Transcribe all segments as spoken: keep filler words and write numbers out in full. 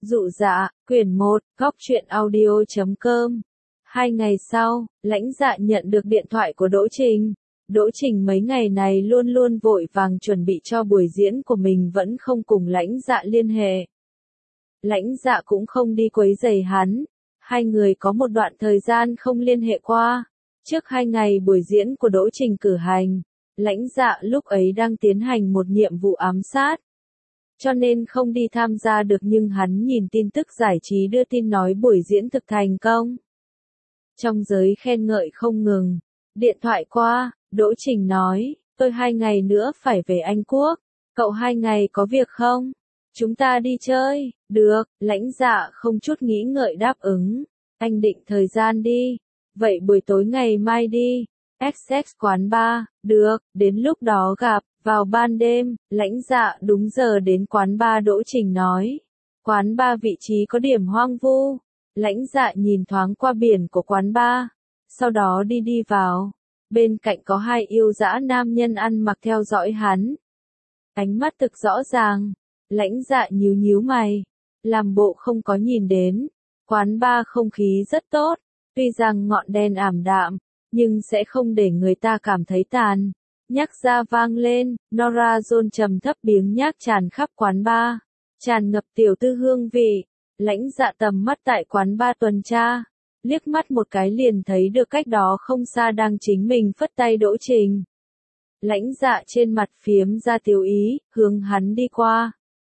Dụ dạ, quyển một, góc truyện audio chấm com. Hai ngày sau, Lãnh Dạ nhận được điện thoại của Đỗ Trình. Đỗ Trình mấy ngày này luôn luôn vội vàng chuẩn bị cho buổi diễn của mình vẫn không cùng Lãnh Dạ liên hệ. Lãnh Dạ cũng không đi quấy rầy hắn. Hai người có một đoạn thời gian không liên hệ qua. Trước hai ngày buổi diễn của Đỗ Trình cử hành, Lãnh Dạ lúc ấy đang tiến hành một nhiệm vụ ám sát. Cho nên không đi tham gia được nhưng hắn nhìn tin tức giải trí đưa tin nói buổi diễn thực thành công. Trong giới khen ngợi không ngừng. Điện thoại qua, Đỗ Trình nói, tôi hai ngày nữa phải về Anh Quốc. Cậu hai ngày có việc không? Chúng ta đi chơi. Được, Lãnh Dạ không chút nghĩ ngợi đáp ứng. Anh định thời gian đi. Vậy buổi tối ngày mai đi. ích ích quán bar, được, đến lúc đó gặp. Vào ban đêm, Lãnh Dạ đúng giờ đến quán bar. Đỗ Trình nói. Quán bar vị trí có điểm hoang vu. Lãnh Dạ nhìn thoáng qua biển của quán bar. Sau đó đi đi vào. Bên cạnh có hai yêu dã nam nhân ăn mặc theo dõi hắn. Ánh mắt thực rõ ràng. Lãnh Dạ nhíu nhíu mày. Làm bộ không có nhìn đến. Quán bar không khí rất tốt. Tuy rằng ngọn đèn ảm đạm, nhưng sẽ không để người ta cảm thấy tàn. Nhạc ra vang lên, Nora Jones trầm thấp biếng nhác tràn khắp quán bar, tràn ngập tiểu tư hương vị. Lãnh Dạ tầm mắt tại quán bar tuần tra, liếc mắt một cái liền thấy được cách đó không xa đang chính mình phất tay Đỗ Trình. Lãnh Dạ trên mặt phiếm ra tiêu ý, hướng hắn đi qua.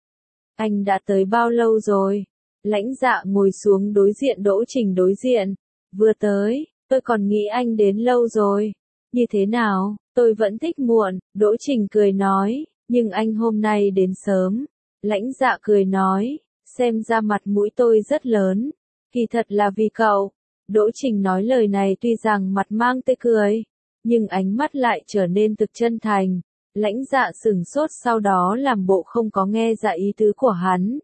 Anh đã tới bao lâu rồi? Lãnh Dạ ngồi xuống đối diện Đỗ Trình đối diện. Vừa tới, tôi còn nghĩ anh đến lâu rồi. Như thế nào? Tôi vẫn thích muộn, Đỗ Trình cười nói, nhưng anh hôm nay đến sớm. Lãnh Dạ cười nói, xem ra mặt mũi tôi rất lớn. Kỳ thật là vì cậu. Đỗ Trình nói lời này tuy rằng mặt mang tươi cười, nhưng ánh mắt lại trở nên thực chân thành. Lãnh Dạ sửng sốt sau đó làm bộ không có nghe ra ý tứ của hắn.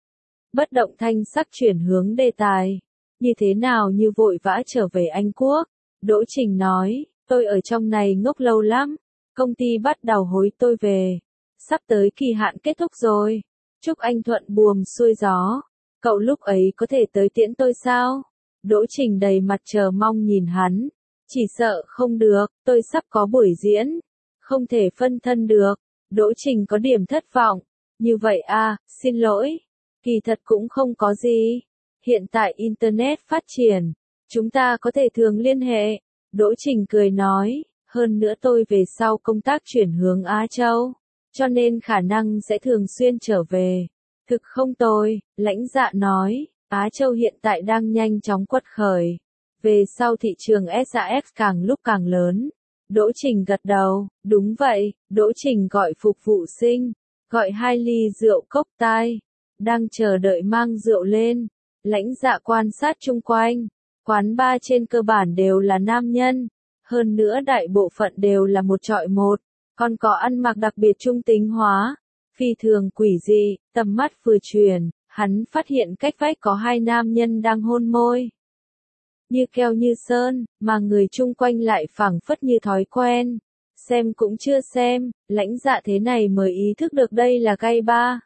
Bất động thanh sắc chuyển hướng đề tài. Như thế nào như vội vã trở về Anh Quốc? Đỗ Trình nói. Tôi ở trong này ngốc lâu lắm, công ty bắt đầu hối tôi về. Sắp tới kỳ hạn kết thúc rồi. Chúc anh thuận buồm xuôi gió. Cậu lúc ấy có thể tới tiễn tôi sao? Đỗ Trình đầy mặt chờ mong nhìn hắn. Chỉ sợ không được, tôi sắp có buổi diễn. Không thể phân thân được. Đỗ Trình có điểm thất vọng. Như vậy à, xin lỗi. Kỳ thật cũng không có gì. Hiện tại Internet phát triển. Chúng ta có thể thường liên hệ. Đỗ Trình cười nói, hơn nữa tôi về sau công tác chuyển hướng Á Châu, cho nên khả năng sẽ thường xuyên trở về. Thực không tồi, Lãnh Dạ nói, Á Châu hiện tại đang nhanh chóng quật khởi. Về sau thị trường ét a ích càng lúc càng lớn. Đỗ Trình gật đầu, đúng vậy, Đỗ Trình gọi phục vụ sinh, gọi hai ly rượu cốc tai, đang chờ đợi mang rượu lên. Lãnh Dạ quan sát chung quanh. Quán bar trên cơ bản đều là nam nhân, hơn nữa đại bộ phận đều là một chọi một, còn có ăn mặc đặc biệt trung tính hóa, phi thường quỷ dị. Tầm mắt vừa chuyển, hắn phát hiện cách vách có hai nam nhân đang hôn môi. Như keo như sơn, mà người chung quanh lại phảng phất như thói quen. Xem cũng chưa xem, Lãnh Dạ thế này mới ý thức được đây là gay bar.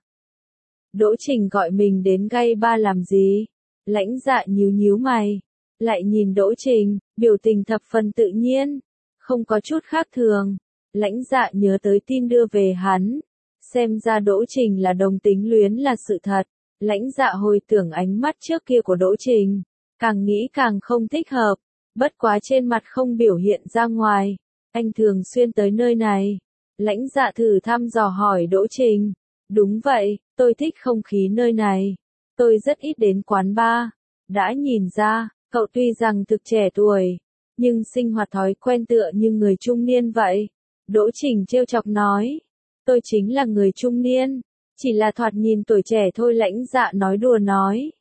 Đỗ Trình gọi mình đến gay bar làm gì? Lãnh Dạ nhíu nhíu mày. Lại nhìn Đỗ Trình, biểu tình thập phần tự nhiên, không có chút khác thường. Lãnh Dạ nhớ tới tin đưa về hắn. Xem ra Đỗ Trình là đồng tính luyến là sự thật. Lãnh Dạ hồi tưởng ánh mắt trước kia của Đỗ Trình, càng nghĩ càng không thích hợp. Bất quá trên mặt không biểu hiện ra ngoài. Anh thường xuyên tới nơi này. Lãnh Dạ thử thăm dò hỏi Đỗ Trình. Đúng vậy, tôi thích không khí nơi này. Tôi rất ít đến quán bar. Đã nhìn ra. Cậu tuy rằng thực trẻ tuổi, nhưng sinh hoạt thói quen tựa như người trung niên vậy. Đỗ Trình trêu chọc nói. Tôi chính là người trung niên, chỉ là thoạt nhìn tuổi trẻ thôi. Lãnh Dạ nói đùa nói.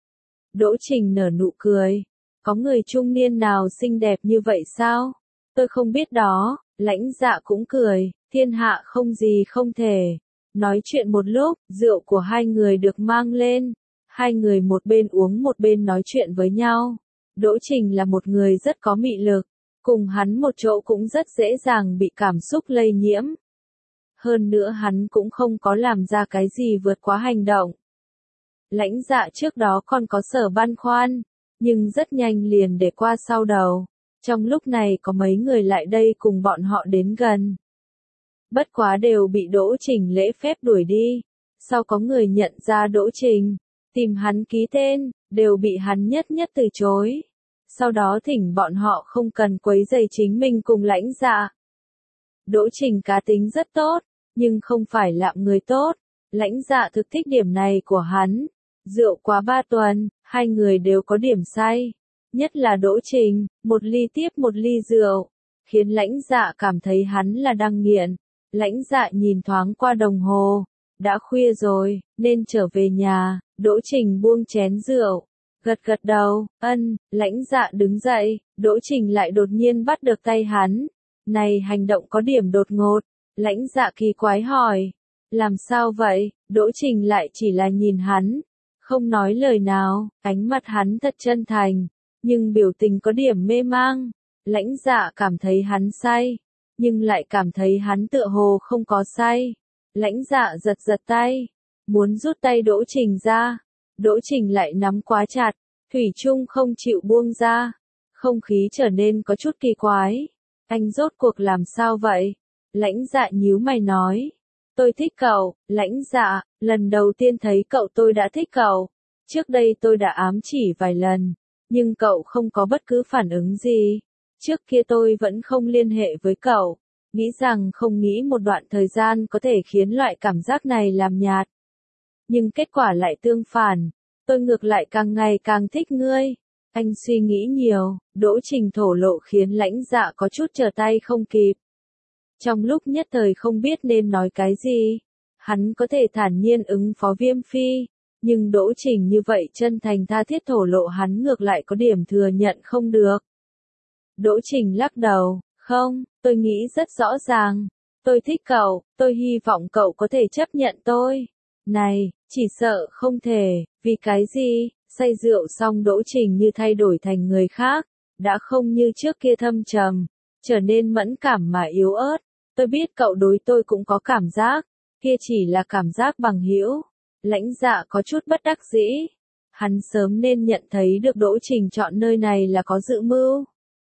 Đỗ Trình nở nụ cười. Có người trung niên nào xinh đẹp như vậy sao? Tôi không biết đó. Lãnh Dạ cũng cười. Thiên hạ không gì không thể. Nói chuyện một lúc, rượu của hai người được mang lên. Hai người một bên uống một bên nói chuyện với nhau. Đỗ Trình là một người rất có mị lực. Cùng hắn một chỗ cũng rất dễ dàng bị cảm xúc lây nhiễm. Hơn nữa hắn cũng không có làm ra cái gì vượt quá hành động. Lãnh Dạ trước đó còn có sở băn khoăn, nhưng rất nhanh liền để qua sau đầu. Trong lúc này có mấy người lại đây cùng bọn họ đến gần. Bất quá đều bị Đỗ Trình lễ phép đuổi đi. Sau có người nhận ra Đỗ Trình, tìm hắn ký tên, đều bị hắn nhất nhất từ chối. Sau đó thỉnh bọn họ không cần quấy rầy chính mình cùng Lãnh Dạ. Đỗ Trình cá tính rất tốt, nhưng không phải lạm người tốt. Lãnh Dạ thực thích điểm này của hắn. Rượu quá ba tuần, hai người đều có điểm say. Nhất là Đỗ Trình, một ly tiếp một ly rượu, khiến Lãnh Dạ cảm thấy hắn là đang nghiện. Lãnh Dạ nhìn thoáng qua đồng hồ, đã khuya rồi, nên trở về nhà. Đỗ Trình buông chén rượu, gật gật đầu, ân. Lãnh Dạ đứng dậy, Đỗ Trình lại đột nhiên bắt được tay hắn. Này hành động có điểm đột ngột. Lãnh Dạ kỳ quái hỏi, làm sao vậy? Đỗ Trình lại chỉ là nhìn hắn, không nói lời nào. Ánh mắt hắn thật chân thành, nhưng biểu tình có điểm mê mang. Lãnh Dạ cảm thấy hắn say, nhưng lại cảm thấy hắn tựa hồ không có say. Lãnh Dạ giật giật tay, muốn rút tay Đỗ Trình ra. Đỗ Trình lại nắm quá chặt, thủy chung không chịu buông ra. Không khí trở nên có chút kỳ quái. Anh rốt cuộc làm sao vậy? Lãnh Dạ nhíu mày nói. Tôi thích cậu. Lãnh Dạ, lần đầu tiên thấy cậu tôi đã thích cậu. Trước đây tôi đã ám chỉ vài lần, nhưng cậu không có bất cứ phản ứng gì. Trước kia tôi vẫn không liên hệ với cậu, nghĩ rằng không nghĩ một đoạn thời gian có thể khiến loại cảm giác này làm nhạt. Nhưng kết quả lại tương phản, tôi ngược lại càng ngày càng thích ngươi. Anh suy nghĩ nhiều. Đỗ Trình thổ lộ khiến Lãnh Dạ có chút trở tay không kịp. Trong lúc nhất thời không biết nên nói cái gì, hắn có thể thản nhiên ứng phó Viêm Phi, nhưng Đỗ Trình như vậy chân thành tha thiết thổ lộ hắn ngược lại có điểm thừa nhận không được. Đỗ Trình lắc đầu, không, tôi nghĩ rất rõ ràng. Tôi thích cậu, tôi hy vọng cậu có thể chấp nhận tôi. Này, chỉ sợ không thể. Vì cái gì? Say rượu xong Đỗ Trình như thay đổi thành người khác, đã không như trước kia thâm trầm, trở nên mẫn cảm mà yếu ớt. Tôi biết cậu đối tôi cũng có cảm giác, kia chỉ là cảm giác bằng hữu. Lãnh Dạ có chút bất đắc dĩ. Hắn sớm nên nhận thấy được Đỗ Trình chọn nơi này là có dự mưu.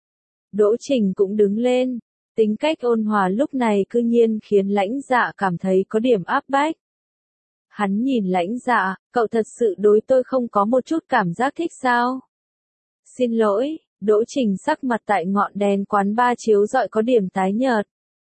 Đỗ Trình cũng đứng lên, tính cách ôn hòa lúc này cư nhiên khiến Lãnh Dạ cảm thấy có điểm áp bách. Hắn nhìn Lãnh Dạ, cậu thật sự đối tôi không có một chút cảm giác thích sao? Xin lỗi. Đỗ Trình sắc mặt tại ngọn đèn quán ba chiếu rọi có điểm tái nhợt.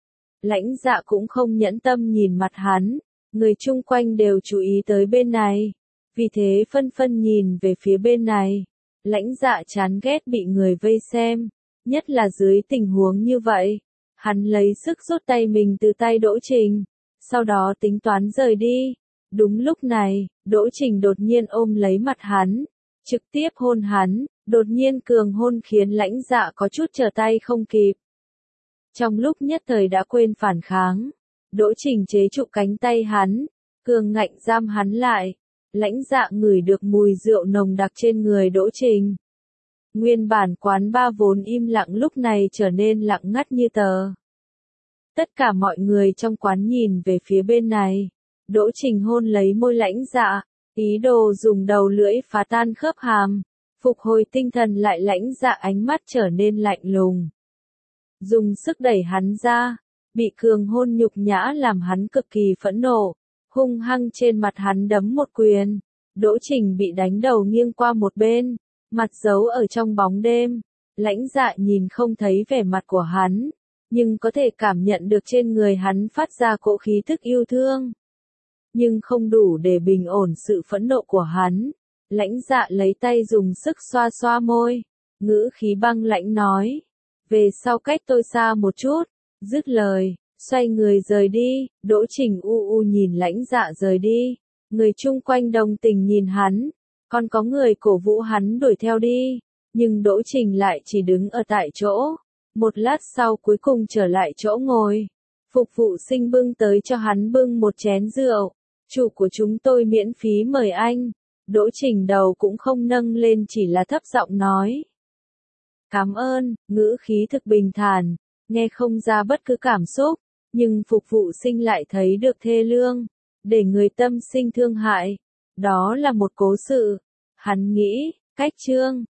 Lãnh Dạ cũng không nhẫn tâm nhìn mặt hắn, người chung quanh đều chú ý tới bên này, vì thế phân phân nhìn về phía bên này. Lãnh Dạ chán ghét bị người vây xem, nhất là dưới tình huống như vậy. Hắn lấy sức rút tay mình từ tay Đỗ Trình, sau đó tính toán rời đi. Đúng lúc này, Đỗ Trình đột nhiên ôm lấy mặt hắn, trực tiếp hôn hắn. Đột nhiên cường hôn khiến Lãnh Dạ có chút trở tay không kịp. Trong lúc nhất thời đã quên phản kháng, Đỗ Trình chế trụ cánh tay hắn, cường ngạnh giam hắn lại. Lãnh Dạ ngửi được mùi rượu nồng đặc trên người Đỗ Trình. Nguyên bản quán ba vốn im lặng lúc này trở nên lặng ngắt như tờ. Tất cả mọi người trong quán nhìn về phía bên này. Đỗ Trình hôn lấy môi Lãnh Dạ, ý đồ dùng đầu lưỡi phá tan khớp hàm. Phục hồi tinh thần lại Lãnh Dạ ánh mắt trở nên lạnh lùng. Dùng sức đẩy hắn ra, bị cường hôn nhục nhã làm hắn cực kỳ phẫn nộ, hung hăng trên mặt hắn đấm một quyền. Đỗ Trình bị đánh đầu nghiêng qua một bên, mặt giấu ở trong bóng đêm. Lãnh Dạ nhìn không thấy vẻ mặt của hắn, nhưng có thể cảm nhận được trên người hắn phát ra cỗ khí thức yêu thương. Nhưng không đủ để bình ổn sự phẫn nộ của hắn. Lãnh Dạ lấy tay dùng sức xoa xoa môi, ngữ khí băng lãnh nói, về sau cách tôi xa một chút. Dứt lời, xoay người rời đi. Đỗ Trình u u nhìn Lãnh Dạ rời đi, người chung quanh đồng tình nhìn hắn, còn có người cổ vũ hắn đuổi theo đi, nhưng Đỗ Trình lại chỉ đứng ở tại chỗ. Một lát sau cuối cùng trở lại chỗ ngồi, phục vụ sinh bưng tới cho hắn bưng một chén rượu. Chủ của chúng tôi miễn phí mời anh. Đỗ Trình đầu cũng không nâng lên, chỉ là thấp giọng nói. Cảm ơn. Ngữ khí thực bình thản, nghe không ra bất cứ cảm xúc, nhưng phục vụ sinh lại thấy được thê lương, để người tâm sinh thương hại. Đó là một cố sự. Hắn nghĩ, cách Trương